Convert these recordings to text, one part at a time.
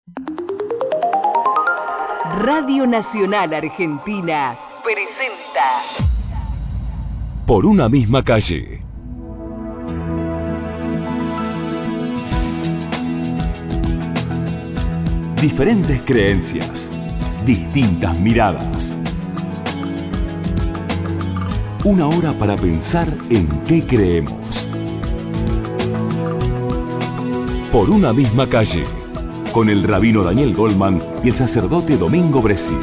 Radio Nacional Argentina presenta Por una misma calle. Diferentes creencias, distintas miradas. Una hora para pensar en qué creemos. Por una misma calle, con el rabino Daniel Goldman y el sacerdote Domingo Bresi.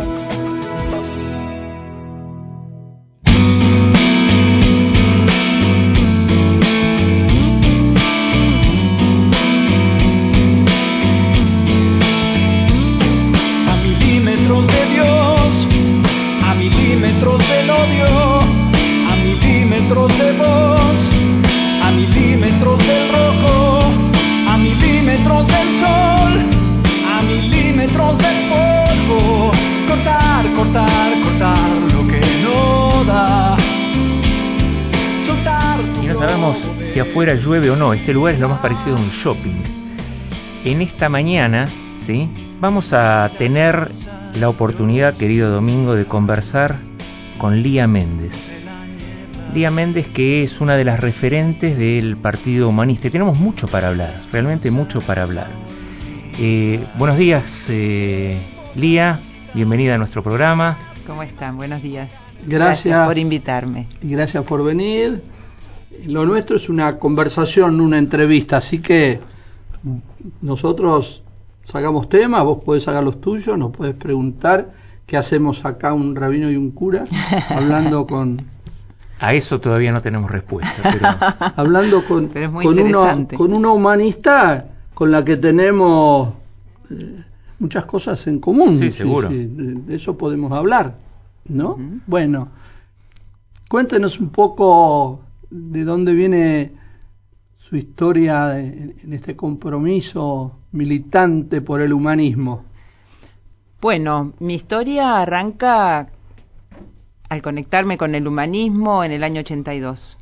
Si afuera llueve o no, este lugar es lo más parecido a un shopping. En esta mañana, ¿sí?, vamos a tener la oportunidad, querido Domingo, de conversar con Lía Méndez. Lía Méndez, que es una de las referentes del Partido Humanista. Y tenemos mucho para hablar, realmente mucho para hablar. Buenos días, Lía, bienvenida a nuestro programa. ¿Cómo están? Buenos días. Gracias por invitarme. Y gracias por venir. Lo nuestro es una conversación, una entrevista, así que nosotros sacamos temas, vos podés sacar los tuyos, nos podés preguntar qué hacemos acá un rabino y un cura, hablando con... A eso todavía no tenemos respuesta, pero... hablando con una humanista con la que tenemos muchas cosas en común. Sí, seguro. Sí, de eso podemos hablar, ¿no? Uh-huh. Bueno, cuéntenos un poco... ¿De dónde viene su historia en este compromiso militante por el humanismo? Bueno, mi historia arranca al conectarme con el humanismo en el año 82.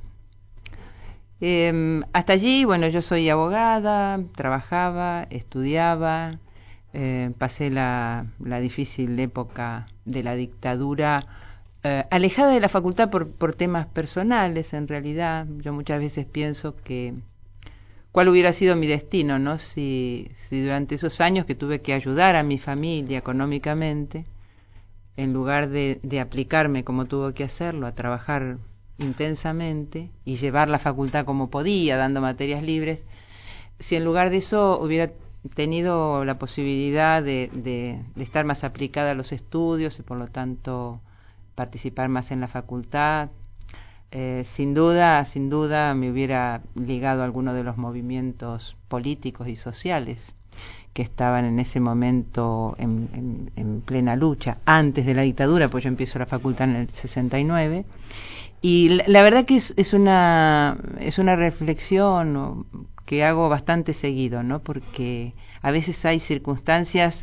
Hasta allí, bueno, yo soy abogada, trabajaba, estudiaba, pasé la difícil época de la dictadura, alejada de la facultad por temas personales. En realidad yo muchas veces pienso que cuál hubiera sido mi destino, ¿no? Si durante esos años que tuve que ayudar a mi familia económicamente, en lugar de aplicarme como tuve que hacerlo, a trabajar intensamente y llevar la facultad como podía, dando materias libres, si en lugar de eso hubiera tenido la posibilidad de estar más aplicada a los estudios y por lo tanto participar más en la facultad, sin duda me hubiera ligado a alguno de los movimientos políticos y sociales que estaban en ese momento en plena lucha, antes de la dictadura, pues yo empiezo la facultad en el 69, y la verdad que es una reflexión que hago bastante seguido, ¿no? Porque a veces hay circunstancias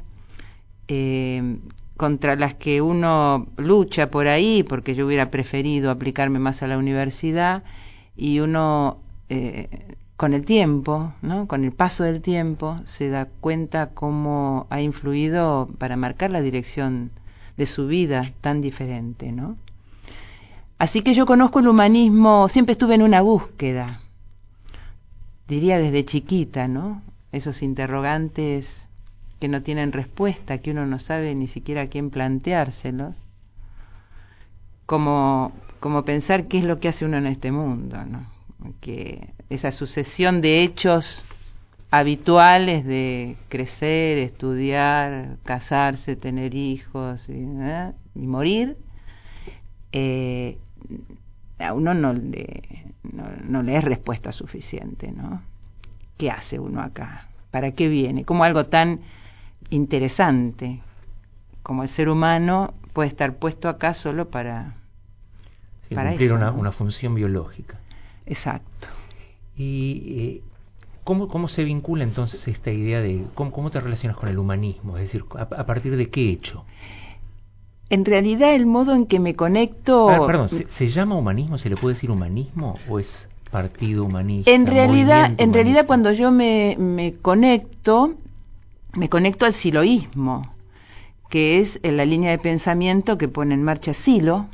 contra las que uno lucha por ahí, porque yo hubiera preferido aplicarme más a la universidad, y uno con el tiempo, ¿no?, con el paso del tiempo, se da cuenta cómo ha influido para marcar la dirección de su vida tan diferente, ¿no? Así que yo conozco el humanismo, siempre estuve en una búsqueda, diría desde chiquita, ¿no? Esos interrogantes que no tienen respuesta, que uno no sabe ni siquiera a quién planteárselos, como pensar qué es lo que hace uno en este mundo, ¿no? Que esa sucesión de hechos habituales de crecer, estudiar, casarse, tener hijos y morir, a uno no le es respuesta suficiente, ¿no? ¿Qué hace uno acá? ¿Para qué viene? Como algo tan interesante como el ser humano puede estar puesto acá solo para cumplir eso, una, ¿no? Una función biológica. Exacto. Y ¿cómo se vincula entonces esta idea de cómo te relacionas con el humanismo? Es decir, ¿a partir de qué hecho? En realidad el modo en que me conecto... Perdón, ¿se llama humanismo? ¿Se le puede decir humanismo o es partido humanista? En realidad cuando yo me conecto, me conecto al siloísmo, que es la línea de pensamiento que pone en marcha Silo.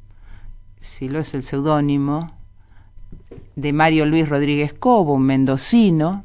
Silo es el seudónimo de Mario Luis Rodríguez Cobo, un mendocino,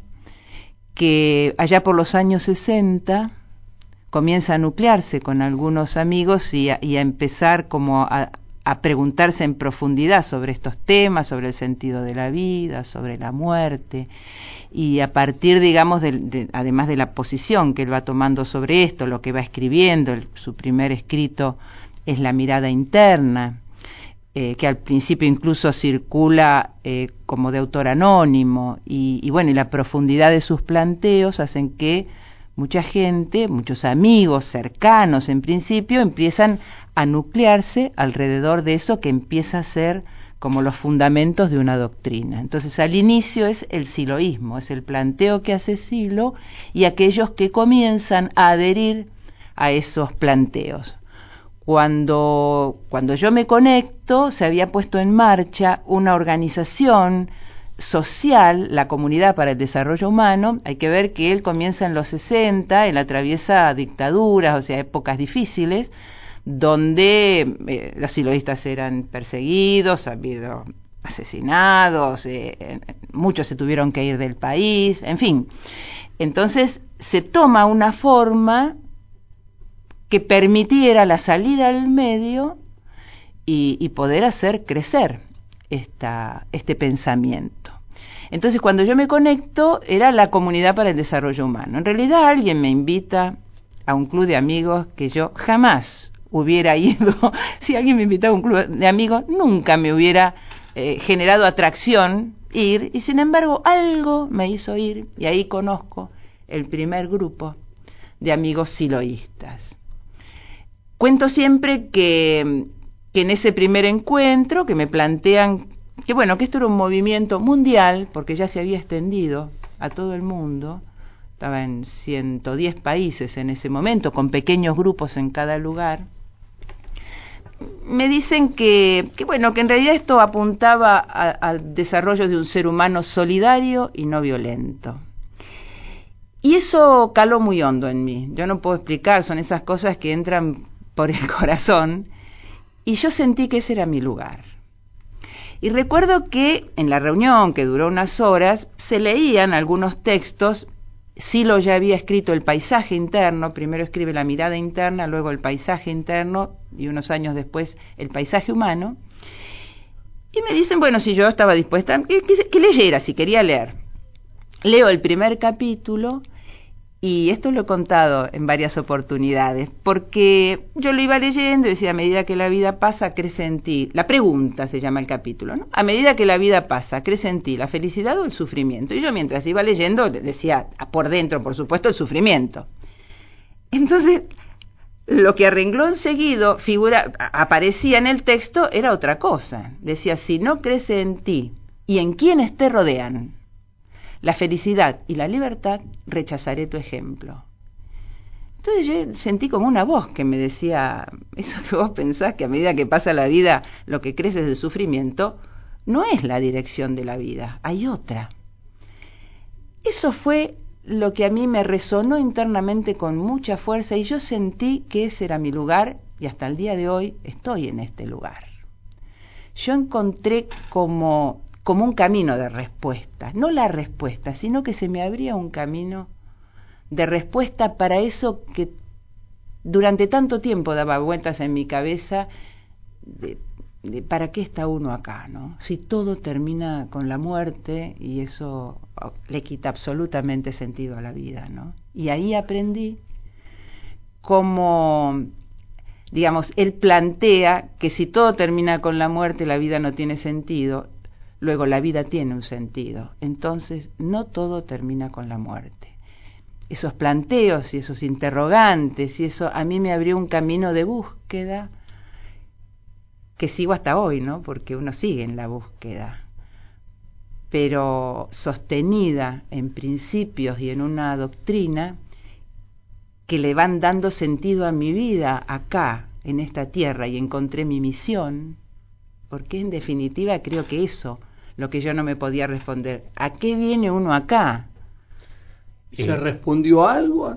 que allá por los años 60 comienza a nuclearse con algunos amigos y a empezar como a preguntarse en profundidad sobre estos temas, sobre el sentido de la vida, sobre la muerte, y a partir, digamos, además de la posición que él va tomando sobre esto, lo que va escribiendo, su primer escrito es La mirada interna, que al principio incluso circula como de autor anónimo, y bueno, y la profundidad de sus planteos hacen que mucha gente, muchos amigos cercanos en principio, empiezan a nuclearse alrededor de eso que empieza a ser como los fundamentos de una doctrina. Entonces, al inicio es el siloísmo, es el planteo que hace Silo y aquellos que comienzan a adherir a esos planteos. Cuando yo me conecto, se había puesto en marcha una organización social, la Comunidad para el Desarrollo Humano. Hay que ver que él comienza en los 60, él atraviesa dictaduras, o sea, épocas difíciles, donde los siloístas eran perseguidos, ha habido asesinados, muchos se tuvieron que ir del país, en fin. Entonces se toma una forma que permitiera la salida al medio y poder hacer crecer este pensamiento. Entonces, cuando yo me conecto, era la Comunidad para el Desarrollo Humano. En realidad, alguien me invita a un club de amigos que yo jamás hubiera ido. Si alguien me invitaba a un club de amigos, nunca me hubiera generado atracción ir, y sin embargo, algo me hizo ir, y ahí conozco el primer grupo de amigos siloístas. Cuento siempre que en ese primer encuentro, que me plantean que bueno, que esto era un movimiento mundial, porque ya se había extendido a todo el mundo, estaba en 110 países en ese momento, con pequeños grupos en cada lugar. Me dicen que bueno, que en realidad esto apuntaba al desarrollo de un ser humano solidario y no violento. Y eso caló muy hondo en mí. Yo no puedo explicar, son esas cosas que entran por el corazón, y yo sentí que ese era mi lugar. Y recuerdo que en la reunión, que duró unas horas, se leían algunos textos. Silo ya había escrito El paisaje interno, primero escribe La mirada interna, luego El paisaje interno, y unos años después El paisaje humano. Y me dicen, bueno, si yo estaba dispuesta, que leyera, si quería leer. Leo el primer capítulo, y esto lo he contado en varias oportunidades, porque yo lo iba leyendo y decía, a medida que la vida pasa, crece en ti. La pregunta se llama el capítulo, ¿no? A medida que la vida pasa, crece en ti la felicidad o el sufrimiento. Y yo mientras iba leyendo decía, por dentro, por supuesto, el sufrimiento. Entonces, lo que a renglón seguido aparecía en el texto era otra cosa. Decía, si no crece en ti y en quienes te rodean la felicidad y la libertad, rechazaré tu ejemplo. Entonces yo sentí como una voz que me decía, eso que vos pensás, que a medida que pasa la vida lo que crece es el sufrimiento, no es la dirección de la vida, hay otra. Eso fue lo que a mí me resonó internamente con mucha fuerza, y yo sentí que ese era mi lugar, y hasta el día de hoy estoy en este lugar. Yo encontré como un camino de respuesta, no la respuesta, sino que se me abría un camino de respuesta para eso que durante tanto tiempo daba vueltas en mi cabeza, de ¿para qué está uno acá, no? Si todo termina con la muerte, y eso le quita absolutamente sentido a la vida, ¿no? Y ahí aprendí cómo, digamos, él plantea que si todo termina con la muerte, la vida no tiene sentido. Luego la vida tiene un sentido, entonces no todo termina con la muerte. Esos planteos y esos interrogantes, y eso a mí me abrió un camino de búsqueda que sigo hasta hoy, ¿no? Porque uno sigue en la búsqueda, pero sostenida en principios y en una doctrina que le van dando sentido a mi vida acá, en esta tierra, y encontré mi misión, porque en definitiva creo que eso, lo que yo no me podía responder, ¿a qué viene uno acá? ¿Se respondió algo?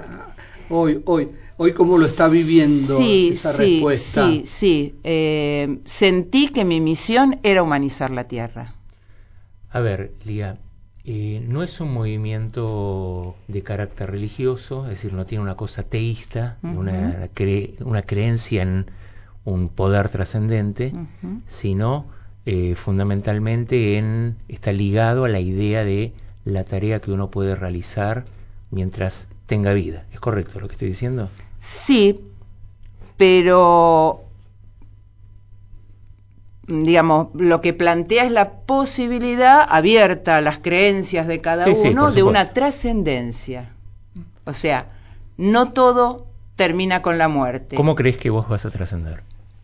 Hoy ¿cómo lo está viviendo esa respuesta? Sí. Sentí que mi misión era humanizar la Tierra. A ver, Lía, no es un movimiento de carácter religioso, es decir, no tiene una cosa teísta, una creencia en un poder trascendente, sino fundamentalmente está ligado a la idea de la tarea que uno puede realizar mientras tenga vida. ¿Es correcto lo que estoy diciendo? Sí, pero digamos, lo que plantea es la posibilidad abierta a las creencias de cada uno de una trascendencia. O sea, no todo termina con la muerte. ¿Cómo crees que vos vas a trascender?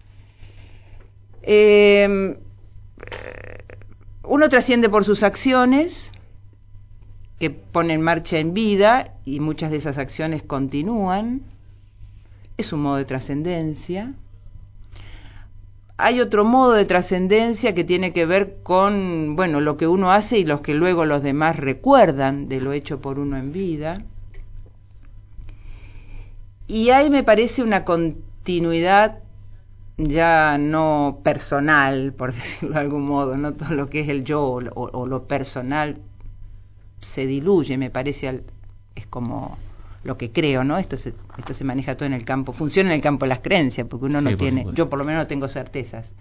Uno trasciende por sus acciones, que pone en marcha en vida, y muchas de esas acciones continúan. Es un modo de trascendencia. Hay otro modo de trascendencia que tiene que ver con, bueno, lo que uno hace y los que luego los demás recuerdan de lo hecho por uno en vida. Y ahí me parece una continuidad ya no personal, por decirlo de algún modo, no todo lo que es el yo o lo personal se diluye, me parece, es como lo que creo, ¿no? Esto se maneja todo en el campo, funciona en el campo de las creencias, porque uno no tiene, yo por lo menos no tengo certezas.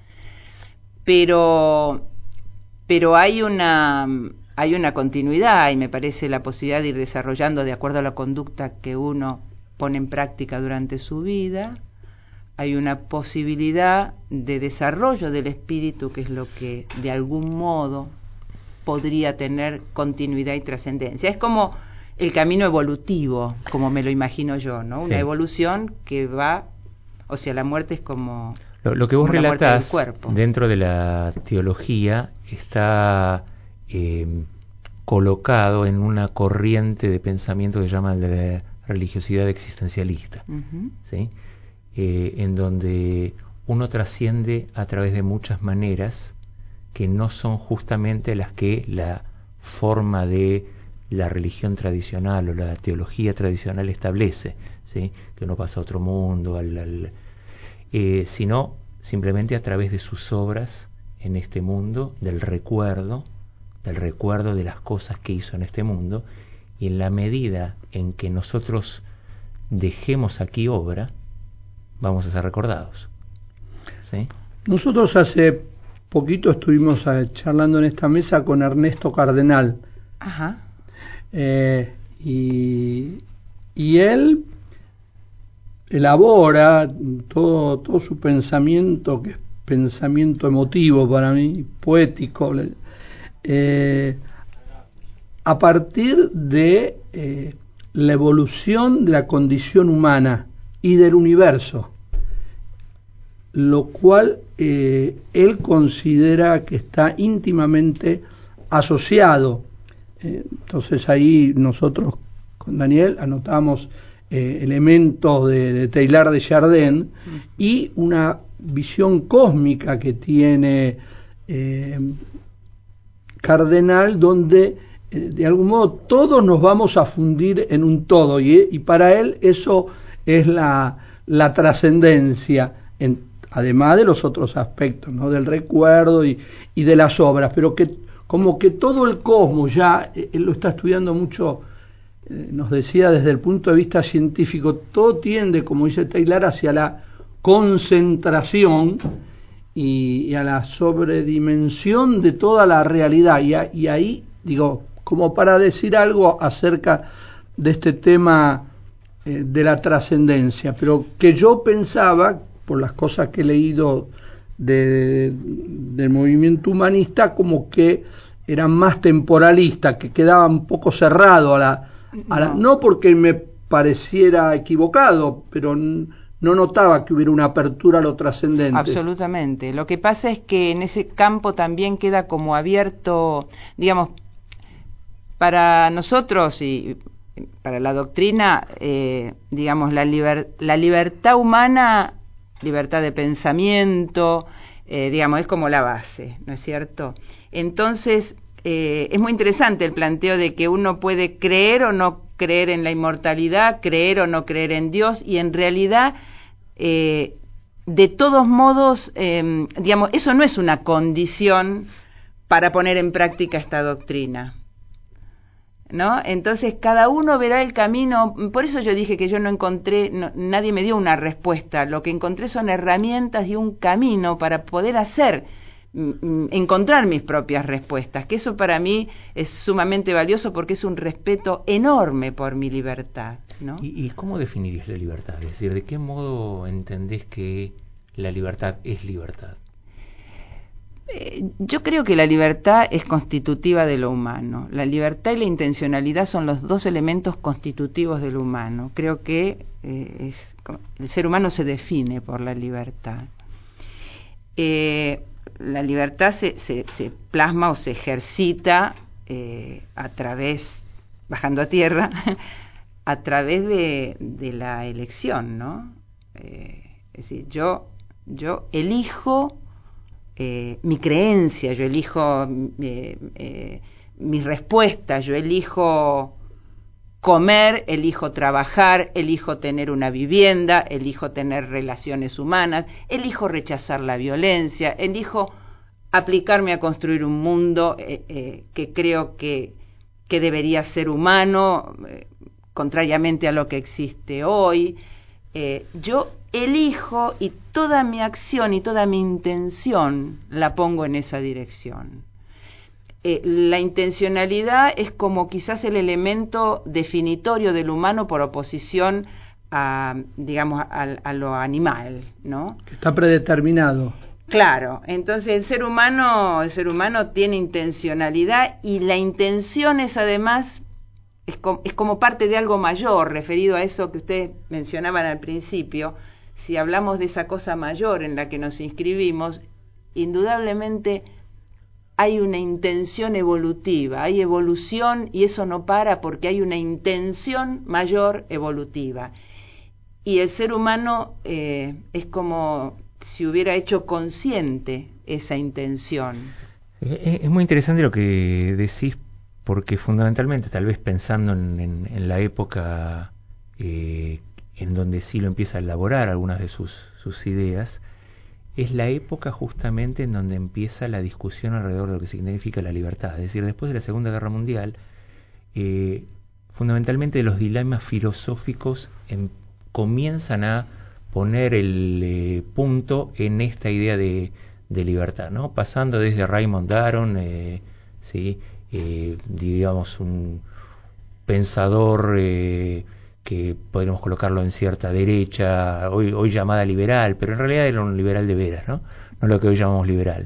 Pero hay una continuidad, y me parece la posibilidad de ir desarrollando de acuerdo a la conducta que uno pone en práctica durante su vida. Hay una posibilidad de desarrollo del espíritu, que es lo que de algún modo podría tener continuidad y trascendencia. Es como el camino evolutivo, como me lo imagino yo, ¿no? Una evolución que va, o sea, la muerte es como lo que vos relatás cuerpo. Dentro de la teología está colocado en una corriente de pensamiento que se llama la religiosidad existencialista, ¿sí? En donde uno trasciende a través de muchas maneras que no son justamente las que la forma de la religión tradicional o la teología tradicional establece, ¿sí? Que uno pasa a otro mundo, sino simplemente a través de sus obras en este mundo, del recuerdo de las cosas que hizo en este mundo, y en la medida en que nosotros dejemos aquí obra, vamos a ser recordados, ¿sí? Nosotros hace poquito estuvimos charlando en esta mesa con Ernesto Cardenal. Ajá. Y él elabora todo su pensamiento, que es pensamiento emotivo para mí, poético, a partir de la evolución de la condición humana y del universo, lo cual él considera que está íntimamente asociado. Entonces ahí nosotros con Daniel anotamos elementos de Teilhard de Chardin y una visión cósmica que tiene Cardenal, donde de algún modo todos nos vamos a fundir en un todo, y para él eso es la trascendencia, además de los otros aspectos, ¿no? Del recuerdo y de las obras, pero que como que todo el cosmos ya, él lo está estudiando mucho, nos decía desde el punto de vista científico, todo tiende, como dice Teilhard, hacia la concentración y a la sobredimensión de toda la realidad, y ahí, digo, como para decir algo acerca de este tema de la trascendencia, pero que yo pensaba, por las cosas que he leído del movimiento humanista, como que era más temporalista, que quedaba un poco cerrado no porque me pareciera equivocado, pero no notaba que hubiera una apertura a lo trascendente. Absolutamente. Lo que pasa es que en ese campo también queda como abierto, digamos, para nosotros y para la doctrina, digamos, la libertad humana, libertad de pensamiento, digamos, es como la base, ¿no es cierto? Entonces, es muy interesante el planteo de que uno puede creer o no creer en la inmortalidad, creer o no creer en Dios, y en realidad, de todos modos, digamos, eso no es una condición para poner en práctica esta doctrina, ¿no? Entonces cada uno verá el camino. Por eso yo dije que yo no encontré, nadie me dio una respuesta. Lo que encontré son herramientas y un camino para poder encontrar mis propias respuestas, que eso para mí es sumamente valioso porque es un respeto enorme por mi libertad, ¿no? ¿Y cómo definirías la libertad? Es decir, ¿de qué modo entendés que la libertad es libertad? Yo creo que la libertad es constitutiva de lo humano. La libertad y la intencionalidad son los dos elementos constitutivos de lo humano. Creo que el ser humano se define por la libertad. La libertad se plasma o se ejercita a través, bajando a tierra, a través de la elección, ¿no? Es decir, yo elijo mi creencia, yo elijo mis respuestas, yo elijo comer, elijo trabajar, elijo tener una vivienda, elijo tener relaciones humanas, elijo rechazar la violencia, elijo aplicarme a construir un mundo que creo que debería ser humano, contrariamente a lo que existe hoy. Yo elijo, y toda mi acción y toda mi intención la pongo en esa dirección. La intencionalidad es como quizás el elemento definitorio del humano por oposición a, digamos, a lo animal, ¿no? Que está predeterminado. Claro, entonces el ser humano tiene intencionalidad, y la intención es además es como parte de algo mayor, referido a eso que ustedes mencionaban al principio. Si hablamos de esa cosa mayor en la que nos inscribimos, indudablemente hay una intención evolutiva, hay evolución, y eso no para porque hay una intención mayor evolutiva. Y el ser humano es como si hubiera hecho consciente esa intención. Es muy interesante lo que decís, porque fundamentalmente, tal vez pensando en la época en donde Silo empieza a elaborar algunas de sus ideas, es la época justamente en donde empieza la discusión alrededor de lo que significa la libertad. Es decir, después de la Segunda Guerra Mundial, fundamentalmente los dilemas filosóficos comienzan a poner el punto en esta idea de libertad, ¿no? Pasando desde Raymond Aron, digamos un pensador que podríamos colocarlo en cierta derecha, hoy llamada liberal, pero en realidad era un liberal de veras, ¿no? No lo que hoy llamamos liberal.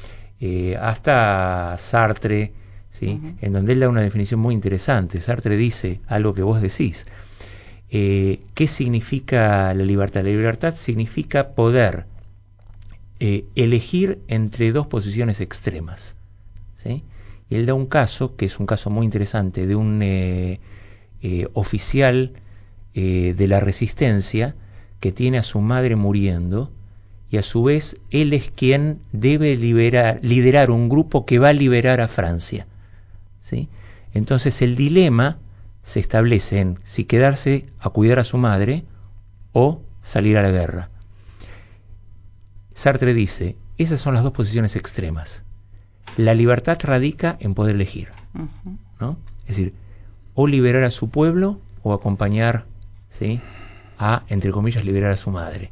Hasta Sartre, ¿sí? Uh-huh. En donde él da una definición muy interesante. Sartre dice algo que vos decís. ¿Qué significa la libertad? La libertad significa poder elegir entre dos posiciones extremas, ¿sí? Y él da un caso, que es un caso muy interesante, de un oficial de la resistencia que tiene a su madre muriendo, y a su vez él es quien debe liderar un grupo que va a liberar a Francia, ¿sí? Entonces el dilema se establece en si quedarse a cuidar a su madre o salir a la guerra. Sartre dice, esas son las dos posiciones extremas. La libertad radica en poder elegir, ¿no? Es decir, o liberar a su pueblo o acompañar, ¿sí?, a, entre comillas, liberar a su madre.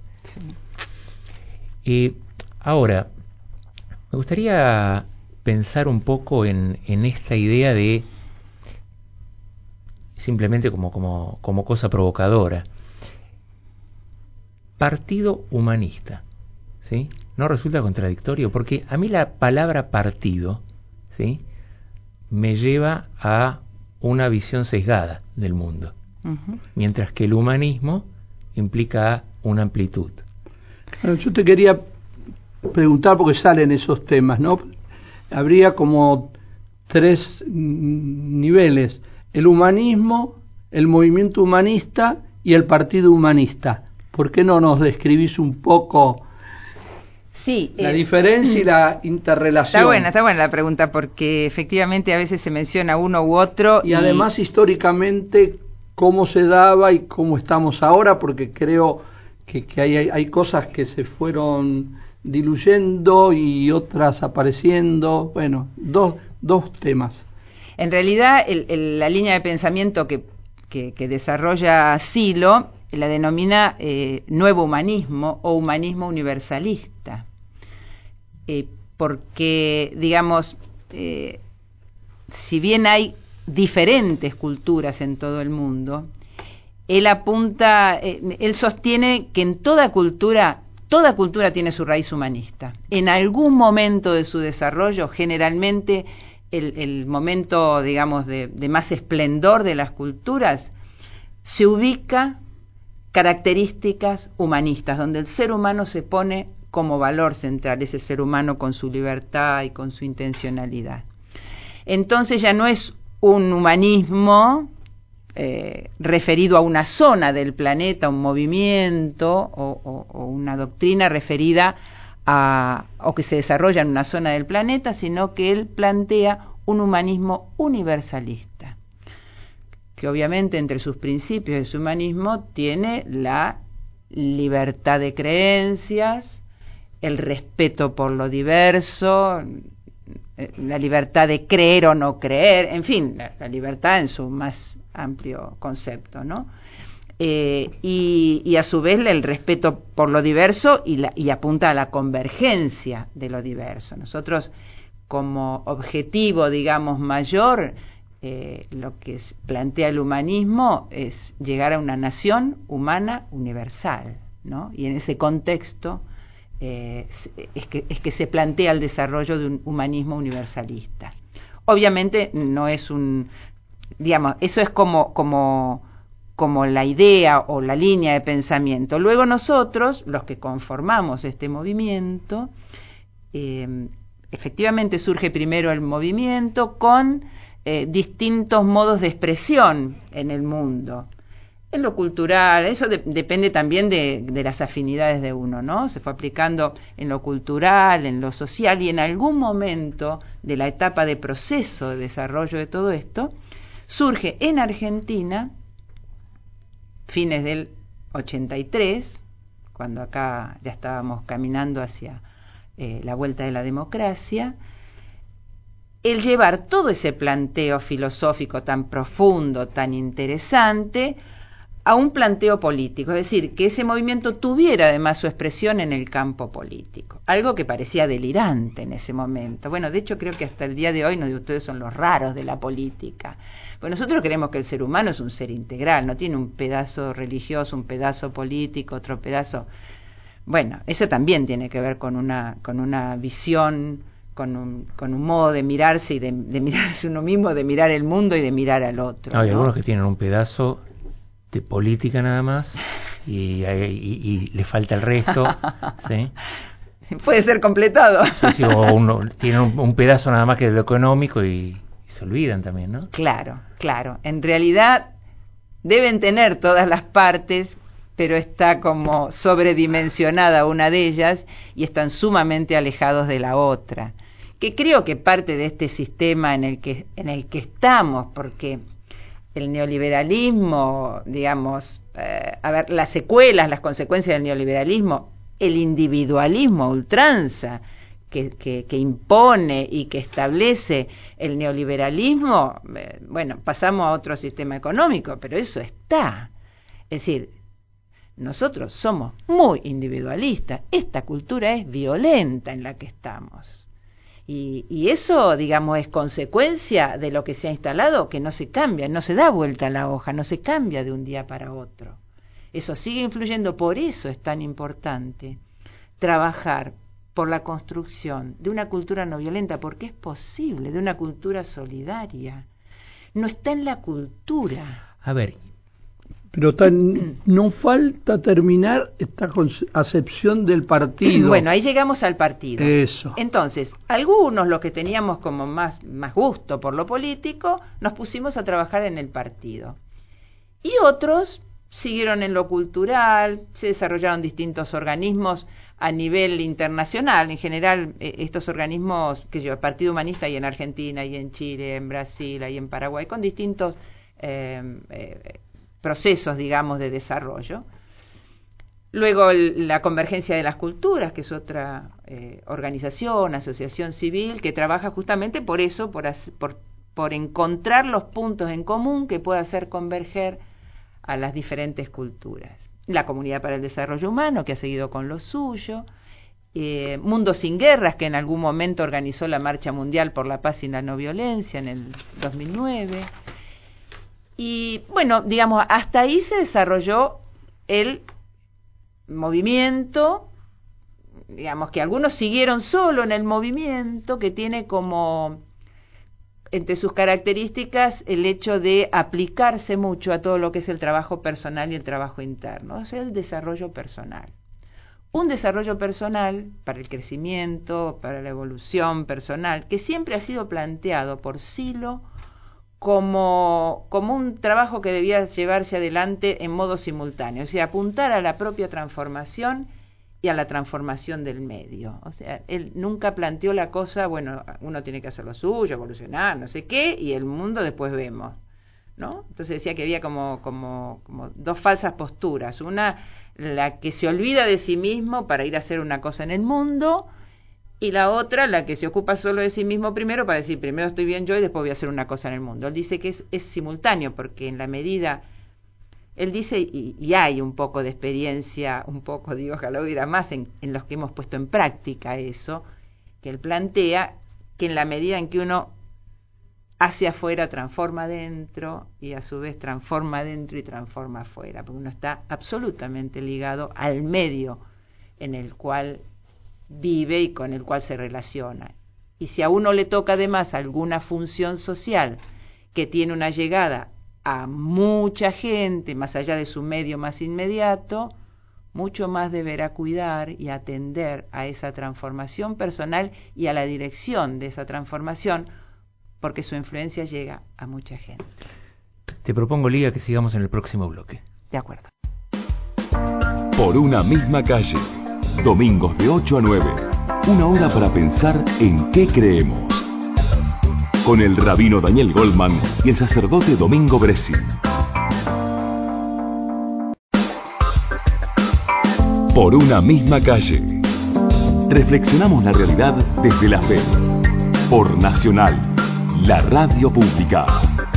Sí. Ahora, me gustaría pensar un poco en esta idea de, simplemente como cosa provocadora, partido humanista, ¿sí? ¿No resulta contradictorio? Porque a mí la palabra partido, ¿sí?, me lleva a una visión sesgada del mundo, mientras que el humanismo implica una amplitud. Bueno, yo te quería preguntar, porque salen esos temas, ¿no? Habría como tres niveles: el humanismo, el movimiento humanista y el partido humanista. ¿Por qué no nos describís un poco Sí, la diferencia y la interrelación. Está buena la pregunta, porque efectivamente a veces se menciona uno u otro. Y además históricamente cómo se daba y cómo estamos ahora, porque creo que hay cosas que se fueron diluyendo y otras apareciendo. Bueno, dos temas. En realidad la línea de pensamiento que desarrolla Silo la denomina nuevo humanismo o humanismo universalista, porque, digamos, si bien hay diferentes culturas en todo el mundo, él sostiene que en toda cultura tiene su raíz humanista. En algún momento de su desarrollo, generalmente el momento, digamos, de más esplendor de las culturas, se ubica características humanistas, donde el ser humano se pone como valor central, ese ser humano con su libertad y con su intencionalidad. Entonces ya no es un humanismo referido a una zona del planeta, un movimiento o una doctrina referida o que se desarrolla en una zona del planeta, sino que él plantea un humanismo universalista, que obviamente entre sus principios de su humanismo tiene la libertad de creencias, el respeto por lo diverso, la libertad de creer o no creer, en fin, la libertad en su más amplio concepto, ¿no? Y a su vez el respeto por lo diverso y apunta a la convergencia de lo diverso. Nosotros, como objetivo, digamos, mayor, lo que plantea el humanismo es llegar a una nación humana universal, ¿no? Y en ese contexto es que se plantea el desarrollo de un humanismo universalista. Obviamente no es digamos, eso es como la idea o la línea de pensamiento. Luego nosotros, los que conformamos este movimiento, efectivamente surge primero el movimiento con distintos modos de expresión en el mundo. En lo cultural, eso depende también de las afinidades de uno, ¿no? Se fue aplicando en lo cultural, en lo social, y en algún momento de la etapa de proceso de desarrollo de todo esto, surge en Argentina, fines del 83, cuando acá ya estábamos caminando hacia la vuelta de la democracia, el llevar todo ese planteo filosófico tan profundo, tan interesante, a un planteo político, es decir, que ese movimiento tuviera además su expresión en el campo político, algo que parecía delirante en ese momento. Bueno, de hecho creo que hasta el día de hoy ustedes son los raros de la política, pues nosotros creemos que el ser humano es un ser integral, no tiene un pedazo religioso, un pedazo político, otro pedazo. Bueno, eso también tiene que ver con una visión, con un modo de mirarse y de mirarse uno mismo, de mirar el mundo y de mirar al otro. Hay ¿no? algunos que tienen un pedazo de política nada más y le falta el resto, ¿sí? Puede ser completado. Sí, o uno tiene un pedazo nada más que de lo económico y se olvidan también, ¿no? Claro. En realidad deben tener todas las partes, pero está como sobredimensionada una de ellas y están sumamente alejados de la otra. Que creo que parte de este sistema en el que estamos, porque el neoliberalismo, digamos, las secuelas, las consecuencias del neoliberalismo, el individualismo a ultranza que impone y que establece el neoliberalismo, bueno, pasamos a otro sistema económico, pero eso está. Es decir, nosotros somos muy individualistas, esta cultura es violenta en la que estamos. Y eso, digamos, es consecuencia de lo que se ha instalado, que no se cambia, no se da vuelta a la hoja, no se cambia de un día para otro. Eso sigue influyendo, por eso es tan importante trabajar por la construcción de una cultura no violenta, porque es posible, de una cultura solidaria. No está en la cultura. A ver, pero no falta terminar esta acepción del partido. Bueno, ahí llegamos al partido. Eso. Entonces, algunos, los que teníamos como más gusto por lo político, nos pusimos a trabajar en el partido. Y otros siguieron en lo cultural, se desarrollaron distintos organismos a nivel internacional. En general, estos organismos, que yo, el Partido Humanista hay en Argentina, y en Chile, en Brasil, y en Paraguay, con distintos procesos, digamos, de desarrollo. Luego la Convergencia de las Culturas, que es otra organización, asociación civil, que trabaja justamente por eso, por encontrar los puntos en común que pueda hacer converger a las diferentes culturas. La Comunidad para el Desarrollo Humano, que ha seguido con lo suyo. Mundo Sin Guerras, que en algún momento organizó la Marcha Mundial por la Paz y la No Violencia en el 2009. Y bueno, digamos, hasta ahí se desarrolló el movimiento, digamos que algunos siguieron solo en el movimiento, que tiene como entre sus características el hecho de aplicarse mucho a todo lo que es el trabajo personal y el trabajo interno, o sea, el desarrollo personal. Un desarrollo personal para el crecimiento, para la evolución personal, que siempre ha sido planteado por Silo como un trabajo que debía llevarse adelante en modo simultáneo, o sea, apuntar a la propia transformación y a la transformación del medio. O sea, él nunca planteó la cosa, bueno, uno tiene que hacer lo suyo, evolucionar, no sé qué, y el mundo después vemos, ¿no? Entonces decía que había como dos falsas posturas. Una, la que se olvida de sí mismo para ir a hacer una cosa en el mundo, y la otra, la que se ocupa solo de sí mismo primero para decir, primero estoy bien yo y después voy a hacer una cosa en el mundo. Él dice que es simultáneo, porque en la medida, él dice, y hay un poco de experiencia, un poco, digo, ojalá hubiera más en los que hemos puesto en práctica eso, que él plantea que en la medida en que uno hacia afuera transforma adentro, y a su vez transforma adentro y transforma afuera, porque uno está absolutamente ligado al medio en el cual vive y con el cual se relaciona. Y si a uno le toca además alguna función social que tiene una llegada a mucha gente, más allá de su medio más inmediato, mucho más deberá cuidar y atender a esa transformación personal y a la dirección de esa transformación, porque su influencia llega a mucha gente. Te propongo, Lía, que sigamos en el próximo bloque. De acuerdo. Por una misma calle. Domingos de 8 a 9. Una hora para pensar en qué creemos. Con el rabino Daniel Goldman y el sacerdote Domingo Bressi. Por una misma calle. Reflexionamos la realidad desde la fe. Por Nacional, la radio pública.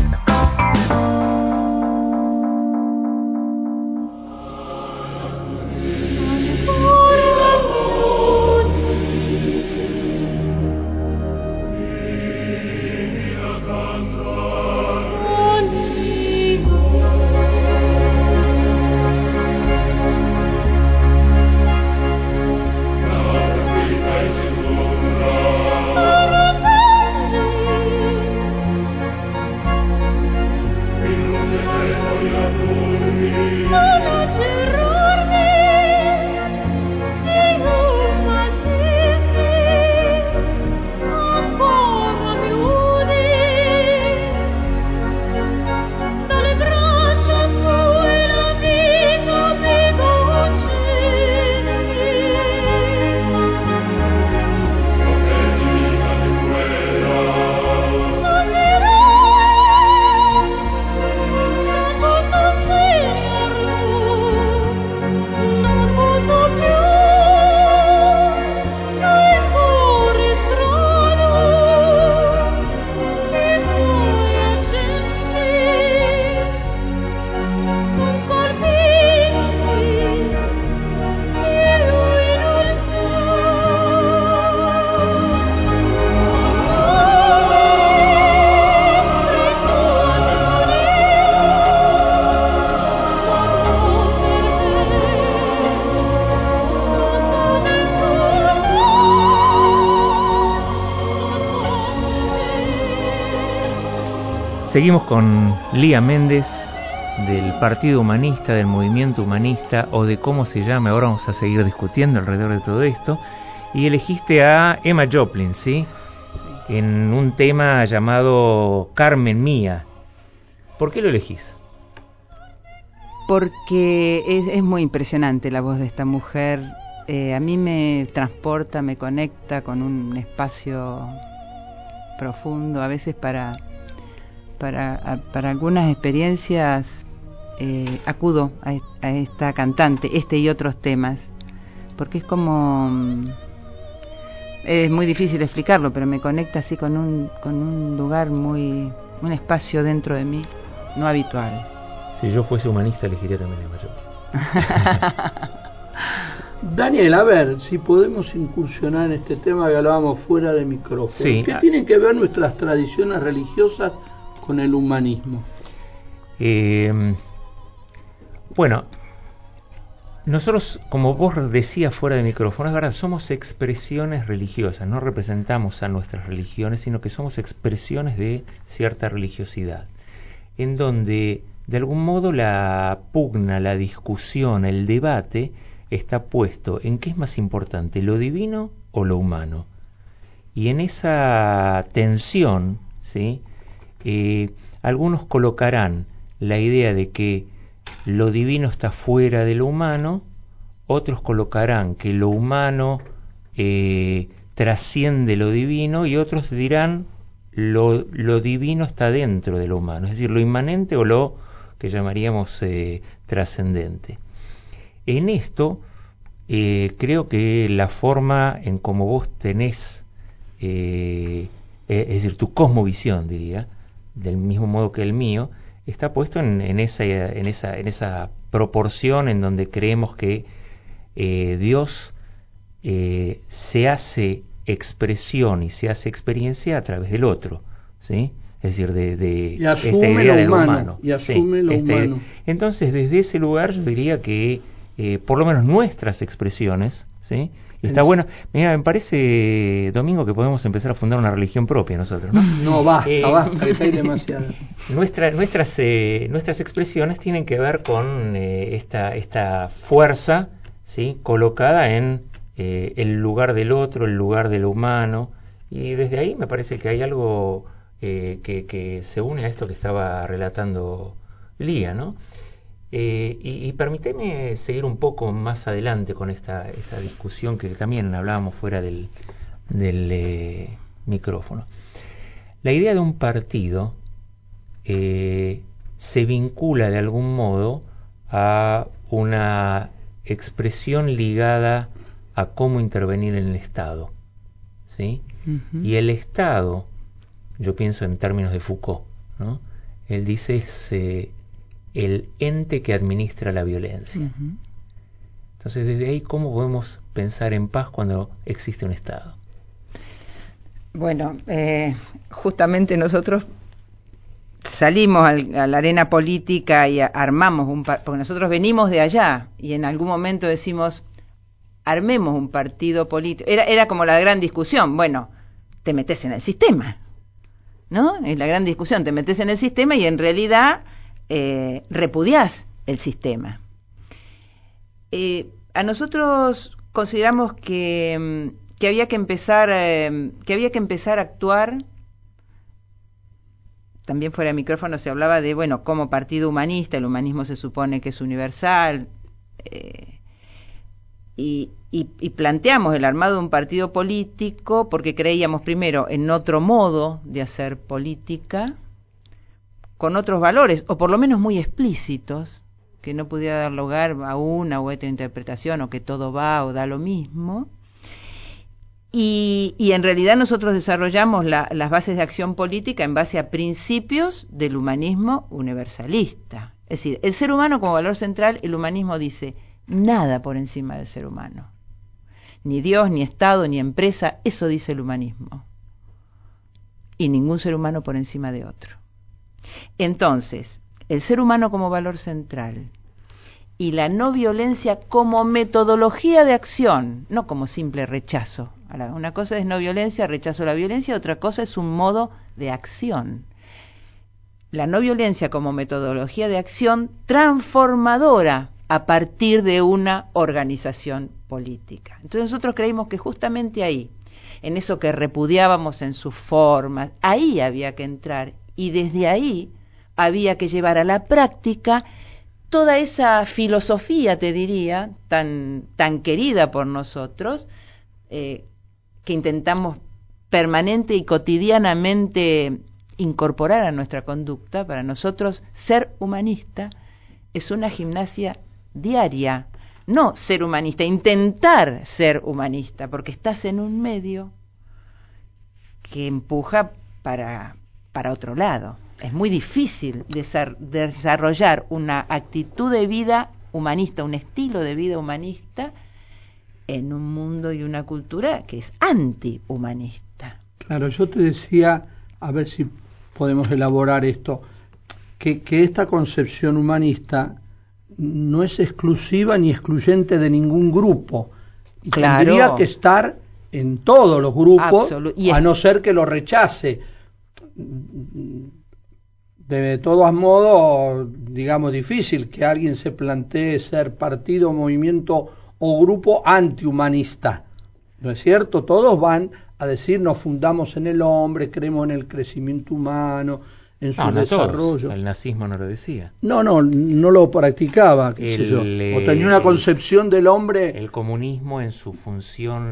Seguimos con Lía Méndez, del Partido Humanista, del Movimiento Humanista, o de cómo se llame. Ahora vamos a seguir discutiendo alrededor de todo esto. Y elegiste a Emma Joplin, ¿sí? Sí. En un tema llamado Carmen Mía. ¿Por qué lo elegís? Porque es muy impresionante la voz de esta mujer, a mí me transporta, me conecta con un espacio profundo. A veces para algunas experiencias acudo a esta cantante, este y otros temas, porque es como... es muy difícil explicarlo, pero me conecta así con un lugar un espacio dentro de mí no habitual. Si yo fuese humanista, elegiría también a Mayor. Daniel, a ver, si podemos incursionar en este tema que hablábamos fuera de micrófono. Sí. ¿Qué tienen que ver nuestras tradiciones religiosas con el humanismo? Bueno, nosotros, como vos decías fuera de micrófono, es verdad, somos expresiones religiosas, no representamos a nuestras religiones, sino que somos expresiones de cierta religiosidad, en donde de algún modo la pugna, la discusión, el debate está puesto en qué es más importante, lo divino o lo humano. Y en esa tensión, ¿sí? Algunos colocarán la idea de que lo divino está fuera de lo humano, otros colocarán que lo humano trasciende lo divino, y otros dirán lo divino está dentro de lo humano, es decir, lo inmanente o lo que llamaríamos trascendente. En esto creo que la forma en cómo vos tenés, es decir, tu cosmovisión, diría, del mismo modo que el mío, está puesto en esa proporción en donde creemos que Dios se hace expresión y se hace experiencia a través del otro, ¿sí? Es decir, de esta idea de lo humano. Y asume lo humano. Entonces, desde ese lugar yo diría que por lo menos nuestras expresiones, ¿sí? Y está bueno. Mira, me parece, Domingo, que podemos empezar a fundar una religión propia nosotros, ¿no? No, basta, que hay demasiado. Nuestras expresiones tienen que ver con esta fuerza, ¿sí? Colocada en el lugar del otro, el lugar de lo humano, y desde ahí me parece que hay algo que se une a esto que estaba relatando Lía, ¿no? Y permíteme seguir un poco más adelante con esta discusión que también hablábamos fuera del micrófono. La idea de un partido se vincula de algún modo a una expresión ligada a cómo intervenir en el Estado, ¿sí? Uh-huh. Y el Estado, yo pienso en términos de Foucault, ¿no? Él dice es el ente que administra la violencia. Uh-huh. Entonces, desde ahí, ¿cómo podemos pensar en paz cuando existe un Estado? Bueno, justamente nosotros salimos a la arena política y armamos porque nosotros venimos de allá y en algún momento decimos, armemos un partido político. Era como la gran discusión, bueno, te metes en el sistema, ¿no? Es la gran discusión, te metes en el sistema y en realidad repudiás el sistema. A nosotros consideramos que había que empezar a actuar. También fuera de micrófono se hablaba de, bueno, como partido humanista, el humanismo se supone que es universal, y planteamos el armado de un partido político porque creíamos primero en otro modo de hacer política, con otros valores, o por lo menos muy explícitos, que no pudiera dar lugar a una u otra interpretación, o que todo va o da lo mismo. Y en realidad nosotros desarrollamos las bases de acción política en base a principios del humanismo universalista. Es decir, el ser humano como valor central, el humanismo dice, nada por encima del ser humano. Ni Dios, ni Estado, ni empresa, eso dice el humanismo. Y ningún ser humano por encima de otro. Entonces, el ser humano como valor central y la no violencia como metodología de acción, no como simple rechazo. Una cosa es no violencia, rechazo a la violencia, otra cosa es un modo de acción. La no violencia como metodología de acción transformadora a partir de una organización política. Entonces nosotros creímos que justamente ahí, en eso que repudiábamos en sus formas, ahí había que entrar y desde ahí había que llevar a la práctica toda esa filosofía, te diría, tan querida por nosotros, que intentamos permanente y cotidianamente incorporar a nuestra conducta. Para nosotros ser humanista es una gimnasia diaria, no ser humanista, intentar ser humanista, porque estás en un medio que empuja para otro lado. Es muy difícil desarrollar una actitud de vida humanista, un estilo de vida humanista en un mundo y una cultura que es antihumanista. Claro, yo te decía, a ver si podemos elaborar esto, que esta concepción humanista no es exclusiva ni excluyente de ningún grupo, y claro, tendría que estar en todos los grupos, a no ser que lo rechace. De todos modos, digamos, difícil que alguien se plantee ser partido, movimiento o grupo antihumanista, ¿no es cierto? Todos van a decir, nos fundamos en el hombre, creemos en el crecimiento humano, en su desarrollo. Todos. El nazismo no lo decía. No lo practicaba, qué sé yo. O tenía una concepción del hombre. El comunismo en su función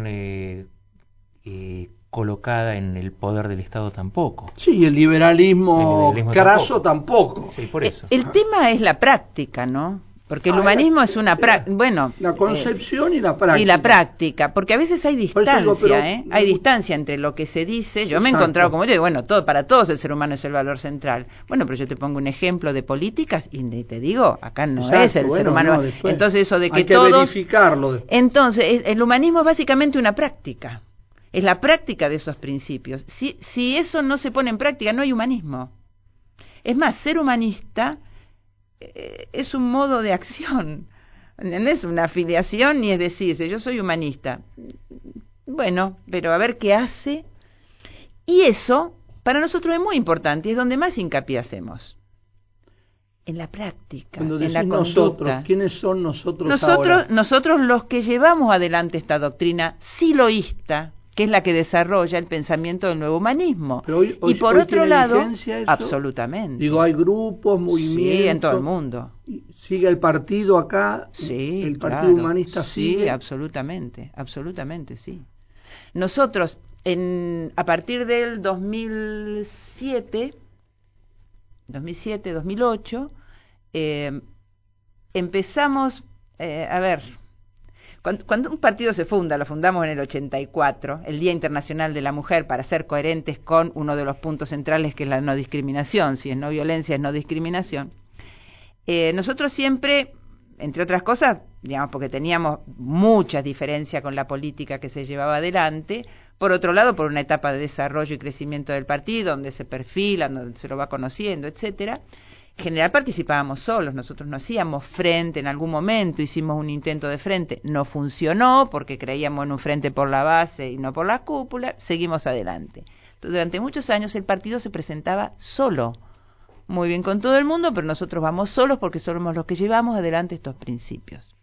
colocada en el poder del Estado tampoco. Sí, el liberalismo craso tampoco. Sí, por eso. El tema es la práctica, ¿no? Porque el humanismo es una práctica, bueno... La concepción y la práctica. Y la práctica, porque a veces hay distancia, hay distancia entre lo que se dice. Yo me he encontrado como yo, bueno, para todos el ser humano es el valor central. Bueno, pero yo te pongo un ejemplo de políticas y te digo, acá no es el ser humano. Entonces eso de que hay que todos... verificarlo después. Entonces, el humanismo es básicamente una práctica. Es la práctica de esos principios. Si eso no se pone en práctica, no hay humanismo. Es más, ser humanista es un modo de acción, no es una afiliación ni es decirse yo soy humanista. Bueno, pero a ver qué hace. Y eso para nosotros es muy importante y es donde más hincapié hacemos. En la práctica, cuando en la conducta. Nosotros, ¿quiénes son nosotros ahora? Nosotros los que llevamos adelante esta doctrina siloísta, que es la que desarrolla el pensamiento del nuevo humanismo. Pero hoy, y por otro lado, eso? Absolutamente. Digo, hay grupos, movimientos. Sí, en todo el mundo. ¿Sigue el partido acá? Sí, ¿El Partido Humanista sigue? Sí, absolutamente, sí. Nosotros, a partir del 2008, empezamos, a ver... Cuando un partido se funda, lo fundamos en el 84, el Día Internacional de la Mujer, para ser coherentes con uno de los puntos centrales que es la no discriminación. Si es no violencia, es no discriminación. Nosotros siempre, entre otras cosas, digamos, porque teníamos muchas diferencias con la política que se llevaba adelante, por otro lado, por una etapa de desarrollo y crecimiento del partido, donde se perfilan, donde se lo va conociendo, etcétera. En general participábamos solos, nosotros no hacíamos frente, en algún momento hicimos un intento de frente, no funcionó porque creíamos en un frente por la base y no por la cúpula, seguimos adelante. Entonces, durante muchos años el partido se presentaba solo, muy bien con todo el mundo, pero nosotros vamos solos porque somos los que llevamos adelante estos principios.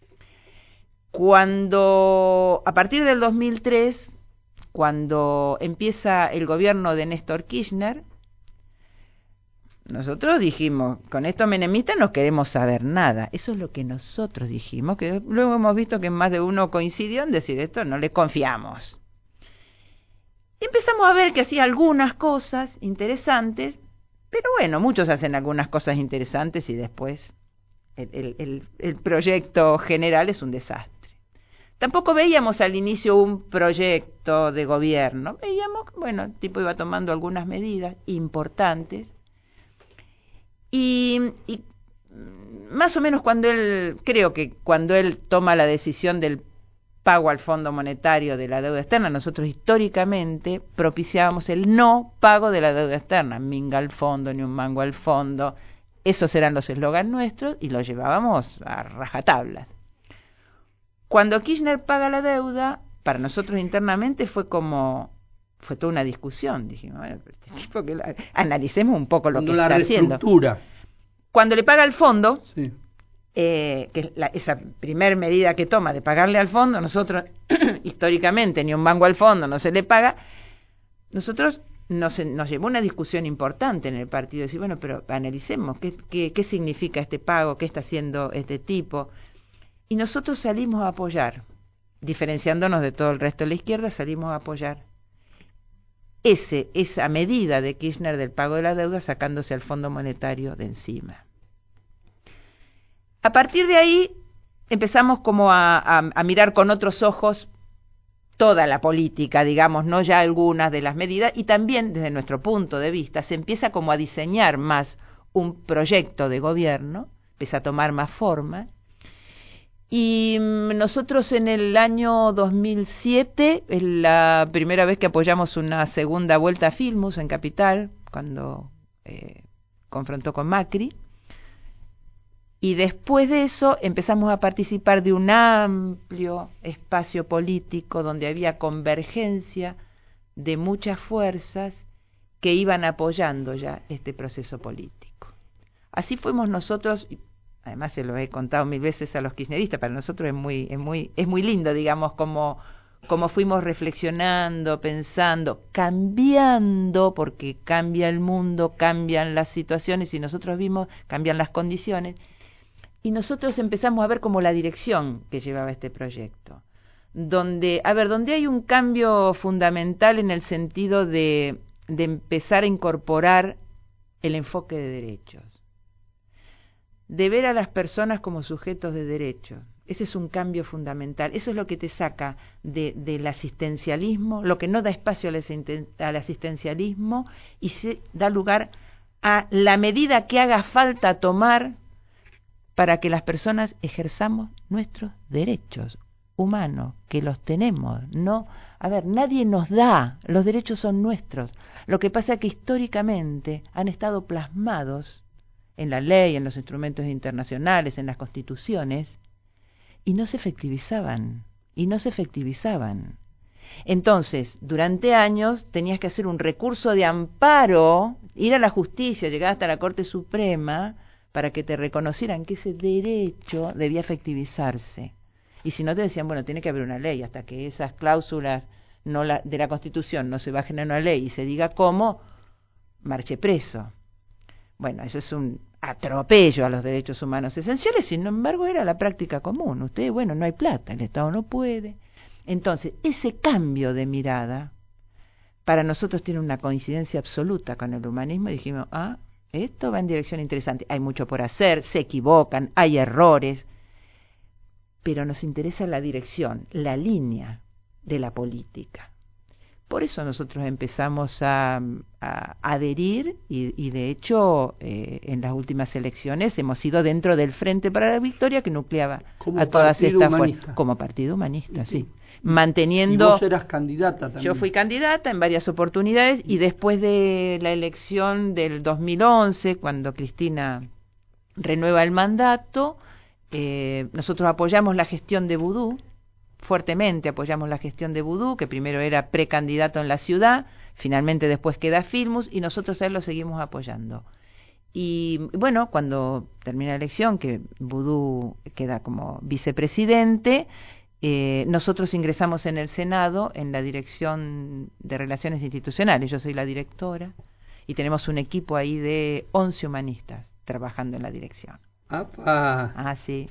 A partir del 2003, cuando empieza el gobierno de Néstor Kirchner, nosotros dijimos, con estos menemistas no queremos saber nada. Eso es lo que nosotros dijimos, que luego hemos visto que más de uno coincidió en decir esto, no le confiamos. Y empezamos a ver que hacía algunas cosas interesantes, pero bueno, muchos hacen algunas cosas interesantes y después el proyecto general es un desastre. Tampoco veíamos al inicio un proyecto de gobierno, veíamos, bueno, el tipo iba tomando algunas medidas importantes. Y más o menos creo que cuando él toma la decisión del pago al Fondo Monetario de la deuda externa, nosotros históricamente propiciábamos el no pago de la deuda externa, minga al fondo, ni un mango al fondo, esos eran los eslogan nuestros y los llevábamos a rajatablas. Cuando Kirchner paga la deuda, para nosotros internamente fue toda una discusión. Dijimos, bueno, este tipo analicemos un poco lo que está haciendo. Cuando le paga al fondo, sí, que es esa primer medida que toma de pagarle al fondo, nosotros históricamente ni un mango al fondo no se le paga, nosotros nos llevó una discusión importante en el partido, decir, bueno, pero analicemos qué significa este pago, qué está haciendo este tipo. Y nosotros salimos a apoyar, diferenciándonos de todo el resto de la izquierda, salimos a apoyar esa medida de Kirchner del pago de la deuda, sacándose al Fondo Monetario de encima. A partir de ahí empezamos como a mirar con otros ojos toda la política, digamos, no ya algunas de las medidas, y también desde nuestro punto de vista se empieza como a diseñar más un proyecto de gobierno, empieza a tomar más forma, y nosotros en el año 2007 es la primera vez que apoyamos una segunda vuelta a Filmus en Capital, cuando confrontó con Macri. Y después de eso empezamos a participar de un amplio espacio político donde había convergencia de muchas fuerzas que iban apoyando ya este proceso político. Así fuimos nosotros, además se lo he contado 1000 veces a los kirchneristas, para nosotros es muy lindo, digamos, como fuimos reflexionando, pensando, cambiando, porque cambia el mundo, cambian las situaciones, y nosotros vimos, cambian las condiciones. Y nosotros empezamos a ver como la dirección que llevaba este proyecto, donde hay un cambio fundamental en el sentido de empezar a incorporar el enfoque de derechos, de ver a las personas como sujetos de derechos. Ese es un cambio fundamental. Eso es lo que te saca del asistencialismo, lo que no da espacio al asistencialismo, y se da lugar a la medida que haga falta tomar para que las personas ejerzamos nuestros derechos humanos, que los tenemos. No, nadie nos da, los derechos son nuestros. Lo que pasa es que históricamente han estado plasmados en la ley, en los instrumentos internacionales, en las constituciones, y no se efectivizaban. Entonces, durante años tenías que hacer un recurso de amparo, ir a la justicia, llegar hasta la Corte Suprema, para que te reconocieran que ese derecho debía efectivizarse. Y si no, te decían, bueno, tiene que haber una ley, hasta que esas cláusulas de la Constitución no se bajen en una ley y se diga cómo, marche preso. Bueno, eso es un atropello a los derechos humanos esenciales, sin embargo era la práctica común. Ustedes, bueno, no hay plata, el Estado no puede. Entonces, ese cambio de mirada, para nosotros tiene una coincidencia absoluta con el humanismo, y dijimos, esto va en dirección interesante. Hay mucho por hacer, se equivocan, hay errores, pero nos interesa la dirección, la línea de la política. Por eso nosotros empezamos a adherir y de hecho en las últimas elecciones hemos ido dentro del Frente para la Victoria, que nucleaba a todas estas fuerzas. Como partido humanista, sí. Manteniendo. Y vos eras candidata también. Yo fui candidata en varias oportunidades, y después de la elección del 2011, cuando Cristina renueva el mandato, nosotros apoyamos la gestión de Vudú, fuertemente apoyamos la gestión de Vudú, que primero era precandidato en la ciudad, finalmente después queda Filmus, y nosotros a él lo seguimos apoyando. Y bueno, cuando termina la elección, que Vudú queda como vicepresidente, nosotros ingresamos en el Senado en la Dirección de Relaciones Institucionales. Yo soy la directora y tenemos un equipo ahí de 11 humanistas trabajando en la dirección. ¡Apa! Sí.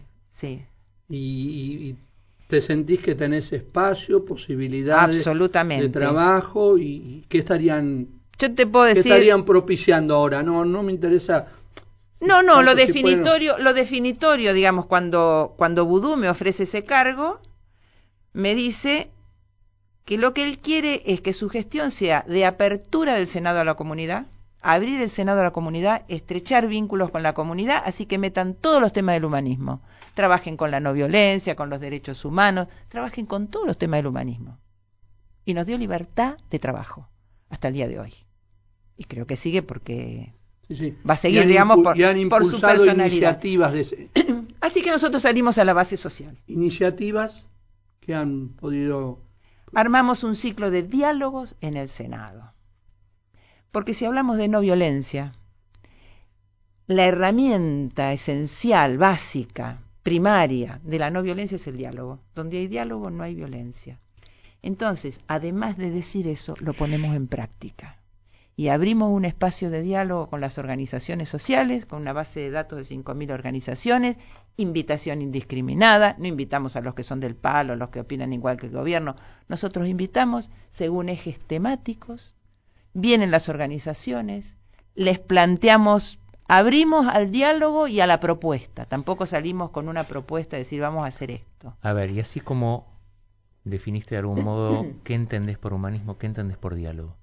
¿Y te sentís que tenés espacio, posibilidades absolutamente de trabajo? ¿Y qué estarían, yo te puedo decir, qué estarían propiciando ahora? No me interesa. No, lo definitorio, digamos, cuando Vudú me ofrece ese cargo, me dice que lo que él quiere es que su gestión sea de apertura del Senado a la comunidad, abrir el Senado a la comunidad, estrechar vínculos con la comunidad, así que metan todos los temas del humanismo. Trabajen con la no violencia, con los derechos humanos, trabajen con todos los temas del humanismo. Y nos dio libertad de trabajo hasta el día de hoy. Y creo que sigue porque sí. Va a seguir, digamos, por su personalidad. Iniciativas Así que nosotros salimos a la base social. Iniciativas que han podido. Armamos un ciclo de diálogos en el Senado. Porque si hablamos de no violencia, la herramienta esencial, básica, primaria de la no violencia es el diálogo. Donde hay diálogo no hay violencia. Entonces, además de decir eso, lo ponemos en práctica. y abrimos un espacio de diálogo con las organizaciones sociales, con una base de datos de 5.000 organizaciones, invitación indiscriminada, no invitamos a los que son del palo, a los que opinan igual que el gobierno, nosotros invitamos según ejes temáticos, vienen las organizaciones, les planteamos, abrimos al diálogo y a la propuesta, tampoco salimos con una propuesta de decir vamos a hacer esto. A ver, y así como definiste de algún modo qué entendés por humanismo, qué entendés por diálogo.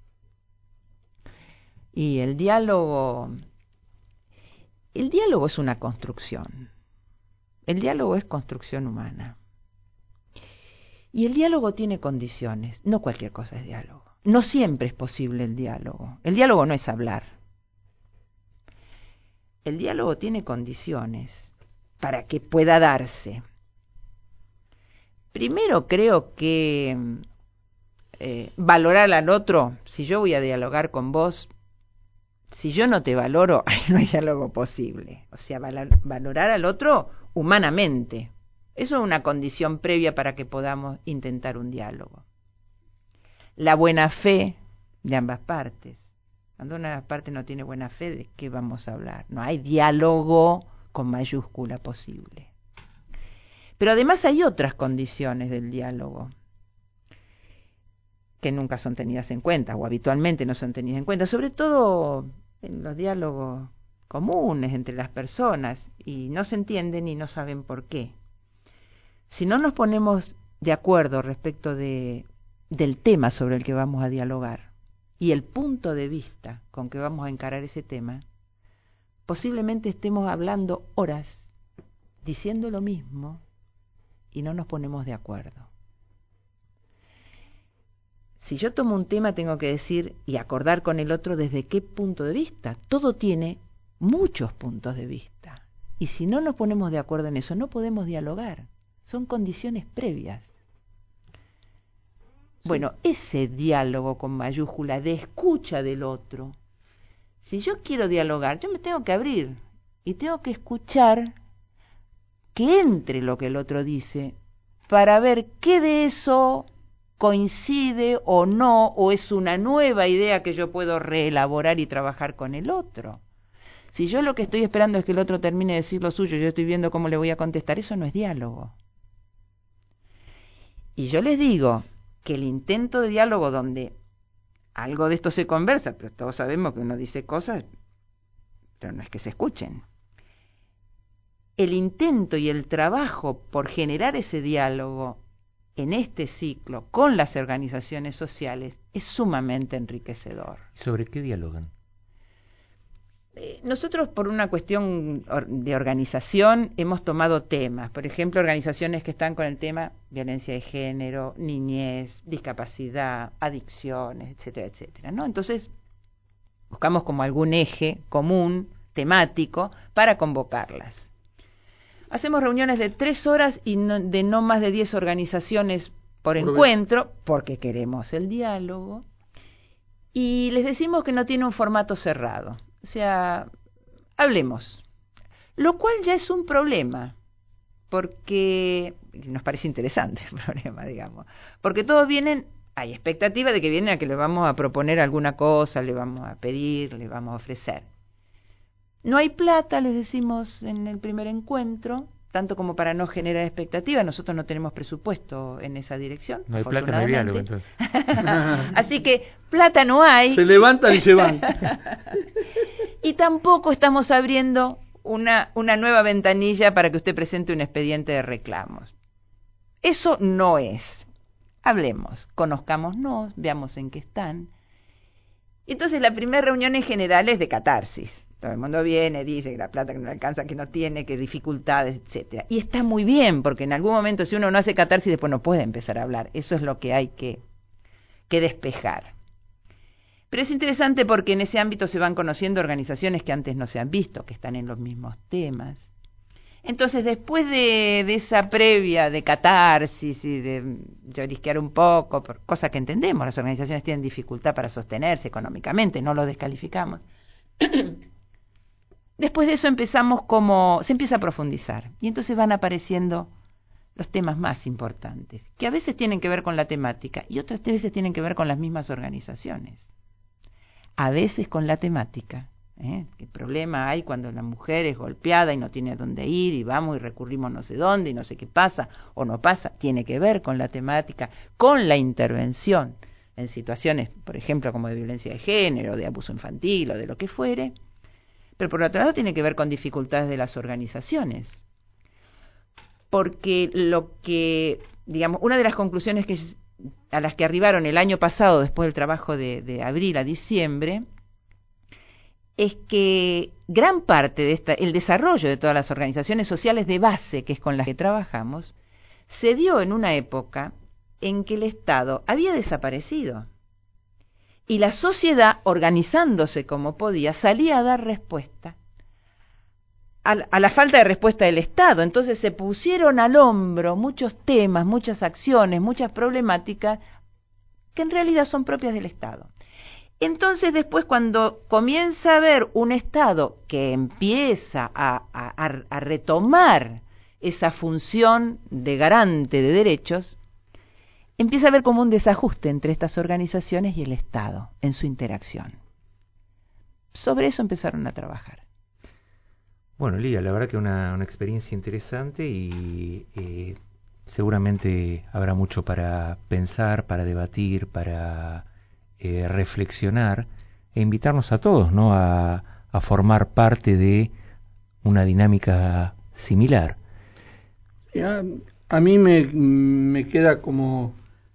Y el diálogo es una construcción. El diálogo es construcción humana. Y el diálogo tiene condiciones, no cualquier cosa es diálogo. No siempre es posible el diálogo. El diálogo no es hablar. El diálogo tiene condiciones para que pueda darse. Primero creo que valorar al otro, si yo voy a dialogar con vos, si yo no te valoro, no hay diálogo posible. O sea, valorar al otro humanamente. Eso es una condición previa para que podamos intentar un diálogo. La buena fe de ambas partes. Cuando una de las partes no tiene buena fe, ¿de qué vamos a hablar? No hay diálogo con mayúscula posible. Pero además hay otras condiciones del diálogo que nunca son tenidas en cuenta, o habitualmente no son tenidas en cuenta, sobre todo en los diálogos comunes entre las personas, y no se entienden y no saben por qué. Si no nos ponemos de acuerdo respecto del tema sobre el que vamos a dialogar y el punto de vista con que vamos a encarar ese tema, posiblemente estemos hablando horas diciendo lo mismo y no nos ponemos de acuerdo. Si yo tomo un tema, tengo que decir y acordar con el otro desde qué punto de vista. Todo tiene muchos puntos de vista. Y si no nos ponemos de acuerdo en eso, no podemos dialogar. Son condiciones previas. Bueno, ese diálogo con mayúscula de escucha del otro. Si yo quiero dialogar, yo me tengo que abrir y tengo que escuchar que entre lo que el otro dice para ver qué de eso coincide o no, o es una nueva idea que yo puedo reelaborar y trabajar con el otro. Si yo lo que estoy esperando es que el otro termine de decir lo suyo, yo estoy viendo cómo le voy a contestar, eso no es diálogo. Y yo les digo que el intento de diálogo donde algo de esto se conversa, pero todos sabemos que uno dice cosas, pero no es que se escuchen. El intento y el trabajo por generar ese diálogo en este ciclo con las organizaciones sociales es sumamente enriquecedor. ¿Sobre qué dialogan? Nosotros, por una cuestión de organización, hemos tomado temas. Por ejemplo, organizaciones que están con el tema violencia de género, niñez, discapacidad, adicciones, etcétera, etcétera, ¿no? Entonces, buscamos como algún eje común, temático, para convocarlas. Hacemos reuniones de 3 horas y de no más de 10 organizaciones por encuentro, porque queremos el diálogo. Y les decimos que no tiene un formato cerrado. O sea, hablemos. Lo cual ya es un problema, porque nos parece interesante el problema, digamos. Porque todos vienen, hay expectativa de que vienen a que le vamos a proponer alguna cosa, le vamos a pedir, le vamos a ofrecer. No hay plata, les decimos en el primer encuentro, tanto como para no generar expectativa. Nosotros no tenemos presupuesto en esa dirección. No hay plata, no hay diálogo, entonces. Así que plata no hay. Se levantan y se van. Y tampoco estamos abriendo una nueva ventanilla para que usted presente un expediente de reclamos. Eso no es. Hablemos, conozcámonos, veamos en qué están. Entonces la primera reunión en general es de catarsis. Todo el mundo viene, dice que la plata que no le alcanza, que no tiene, que dificultades, etcétera. Y está muy bien, porque en algún momento si uno no hace catarsis, después no puede empezar a hablar. Eso es lo que hay que despejar. Pero es interesante porque en ese ámbito se van conociendo organizaciones que antes no se han visto, que están en los mismos temas. Entonces, después de esa previa de catarsis y de llorisquear un poco, por cosa que entendemos, las organizaciones tienen dificultad para sostenerse económicamente, no lo descalificamos. Después de eso se empieza a profundizar y entonces van apareciendo los temas más importantes, que a veces tienen que ver con la temática y otras veces tienen que ver con las mismas organizaciones. a veces con la temática. ¿Qué problema hay cuando la mujer es golpeada y no tiene a dónde ir y vamos y recurrimos no sé dónde y no sé qué pasa o no pasa? Tiene que ver con la temática, con la intervención en situaciones, por ejemplo, como de violencia de género, de abuso infantil o de lo que fuere. Pero por otro lado tiene que ver con dificultades de las organizaciones. Porque una de las conclusiones a las que arribaron el año pasado, después del trabajo de abril a diciembre, es que gran parte de el desarrollo de todas las organizaciones sociales de base, que es con las que trabajamos, se dio en una época en que el Estado había desaparecido. Y la sociedad, organizándose como podía, salía a dar respuesta a la falta de respuesta del Estado. Entonces se pusieron al hombro muchos temas, muchas acciones, muchas problemáticas que en realidad son propias del Estado. Entonces después, cuando comienza a haber un Estado que empieza a retomar esa función de garante de derechos, empieza a haber como un desajuste entre estas organizaciones y el Estado en su interacción. Sobre eso empezaron a trabajar. Bueno, Lía, la verdad que una experiencia interesante y seguramente habrá mucho para pensar, para debatir, para reflexionar e invitarnos a todos, ¿no?, a formar parte de una dinámica similar. A mí me queda como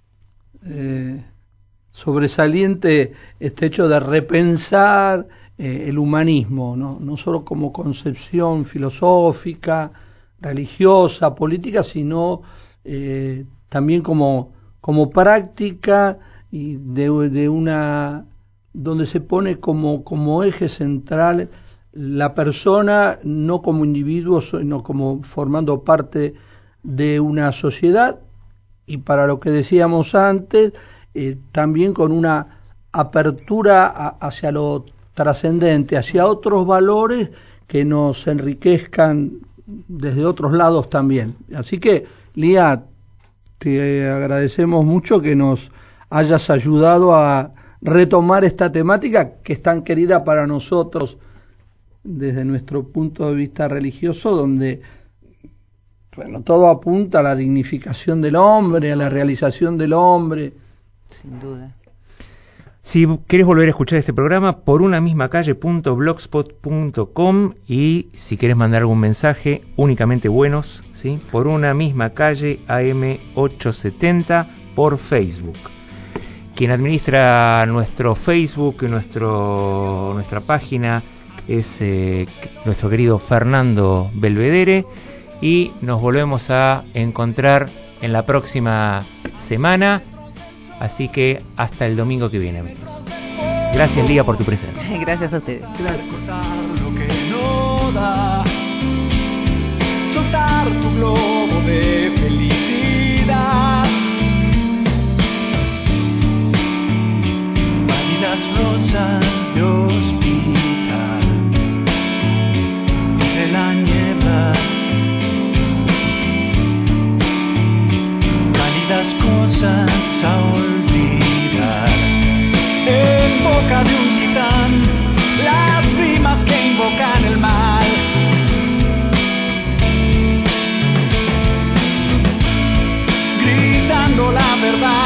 sobresaliente este hecho de repensar el humanismo, no solo como concepción filosófica, religiosa, política, sino también como práctica y de una donde se pone como eje central la persona, no como individuo, sino como formando parte de una sociedad, y para lo que decíamos antes, también con una apertura hacia lo trascendente, hacia otros valores que nos enriquezcan desde otros lados también. Así que, Lía, te agradecemos mucho que nos hayas ayudado a retomar esta temática que es tan querida para nosotros desde nuestro punto de vista religioso, donde todo apunta a la dignificación del hombre, a la realización del hombre. Sin duda. Si querés volver a escuchar este programa, porunamismacalle.blogspot.com, y si querés mandar algún mensaje, únicamente buenos, ¿sí?, por una misma calle AM870 por Facebook. Quien administra nuestro Facebook y nuestra página es nuestro querido Fernando Belvedere, y nos volvemos a encontrar en la próxima semana. Así que hasta el domingo que viene, amigos. Gracias, Lía, por tu presencia. Gracias a ustedes. Gracias. Lo que no da, soltar tu globo de felicidad. Pálidas rosas de hospital entre la niebla. Cálidas cosas a olvidar. En boca de un titán, las rimas que invocan el mal. Gritando la verdad.